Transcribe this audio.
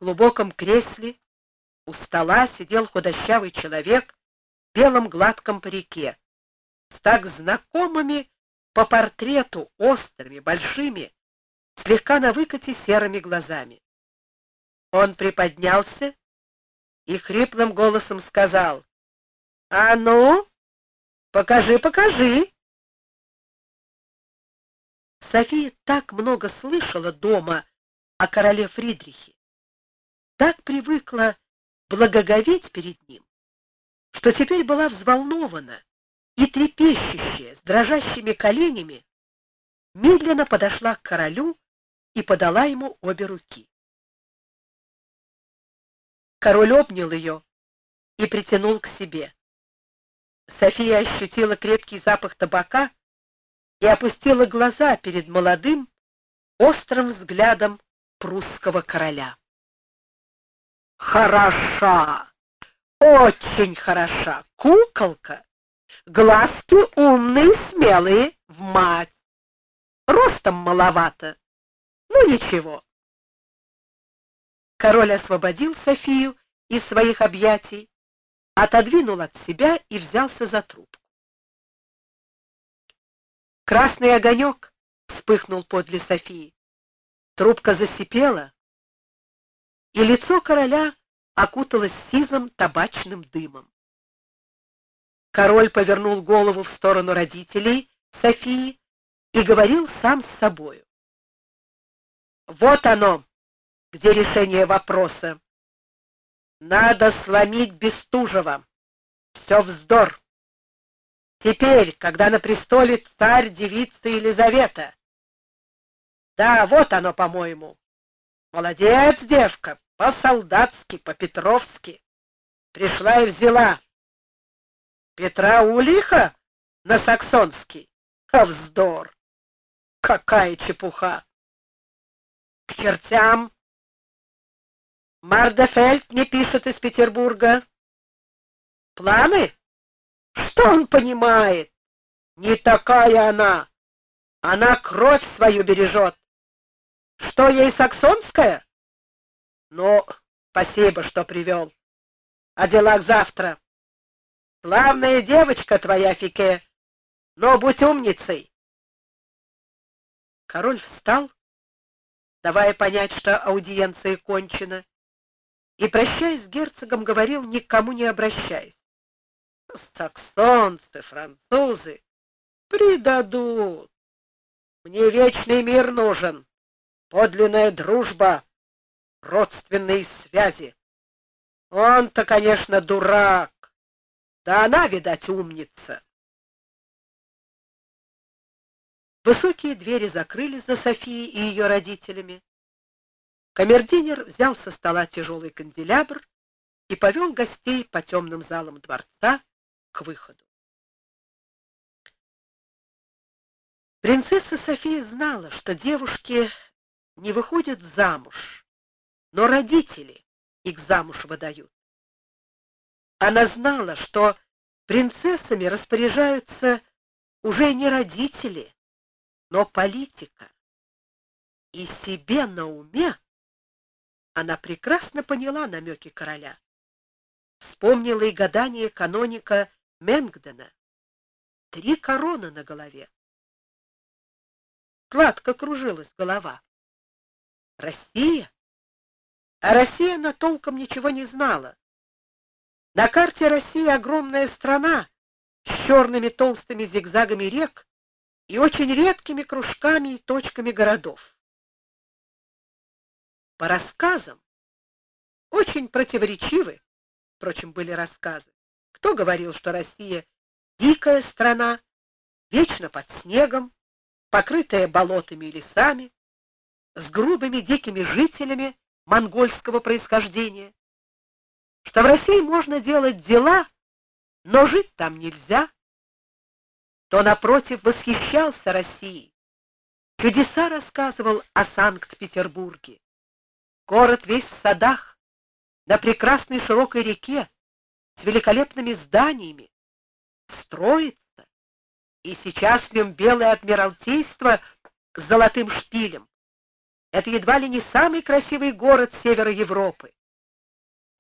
глубоком кресле у стола сидел худощавый человек в белом гладком парике, с так знакомыми по портрету острыми, большими, слегка на выкате серыми глазами. Он приподнялся и хриплым голосом сказал: «А ну, покажи, покажи!» София так много слышала дома о короле Фридрихе, так привыкла благоговеть перед ним, что теперь была взволнована и трепещущая, с дрожащими коленями, медленно подошла к королю и подала ему обе руки. Король обнял ее и притянул к себе. София ощутила крепкий запах табака и опустила глаза перед молодым, острым взглядом прусского короля. «Хороша! Очень хороша! Куколка! Глазки умные, смелые, в мать! Ростом маловато, ну ничего!» Король освободил Софию из своих объятий, отодвинул от себя и взялся за трубку. Красный огонек вспыхнул подле Софии. Трубка засипела, и лицо короля окуталось сизым табачным дымом. Король повернул голову в сторону родителей Софии и говорил сам с собою: «Вот оно, где решение вопроса. Надо сломить Бестужева. Все вздор. Теперь, когда на престоле царь-девица Елизавета. Да, вот оно, по-моему. Молодец, девка, по-солдатски, по-петровски. Пришла и взяла. Петра Улиха на саксонский. А вздор! Какая чепуха! К чертям! Мардефельд не пишет из Петербурга. Планы? Что он понимает? Не такая она. Она кровь свою бережет. Что ей саксонская? Ну, спасибо, что привел. О делах завтра. Славная девочка твоя, Фике, но будь умницей. Король встал, давая понять, что аудиенция кончена, и, прощаясь с герцогом, говорил, никому не обращаясь: «Саксонцы, французы предадут. Мне вечный мир нужен, подлинная дружба, родственные связи. Он-то, конечно, дурак, да она, видать, умница». Высокие двери закрылись за Софией и ее родителями. Камердинер взял со стола тяжелый канделябр и повел гостей по темным залам дворца к выходу. Принцесса София знала, что девушки не выходят замуж, но родители их замуж выдают. Она знала, что принцессами распоряжаются уже не родители, но политика. И себе на уме она прекрасно поняла намеки короля. Вспомнила и гадание каноника Менгдена. 3 короны на голове. Гладко кружилась голова. Россия? А Россия она толком ничего не знала. На карте России огромная страна с черными толстыми зигзагами рек и очень редкими кружками и точками городов. По рассказам, очень противоречивы, впрочем, были рассказы. Кто говорил, что Россия дикая страна, вечно под снегом, покрытая болотами и лесами, с грубыми дикими жителями монгольского происхождения, что в России можно делать дела, но жить там нельзя. То, напротив, восхищался Россией, чудеса рассказывал о Санкт-Петербурге. Город весь в садах, на прекрасной широкой реке, с великолепными зданиями, строится, и сейчас в нем белое адмиралтейство с золотым шпилем. Это едва ли не самый красивый город севера Европы.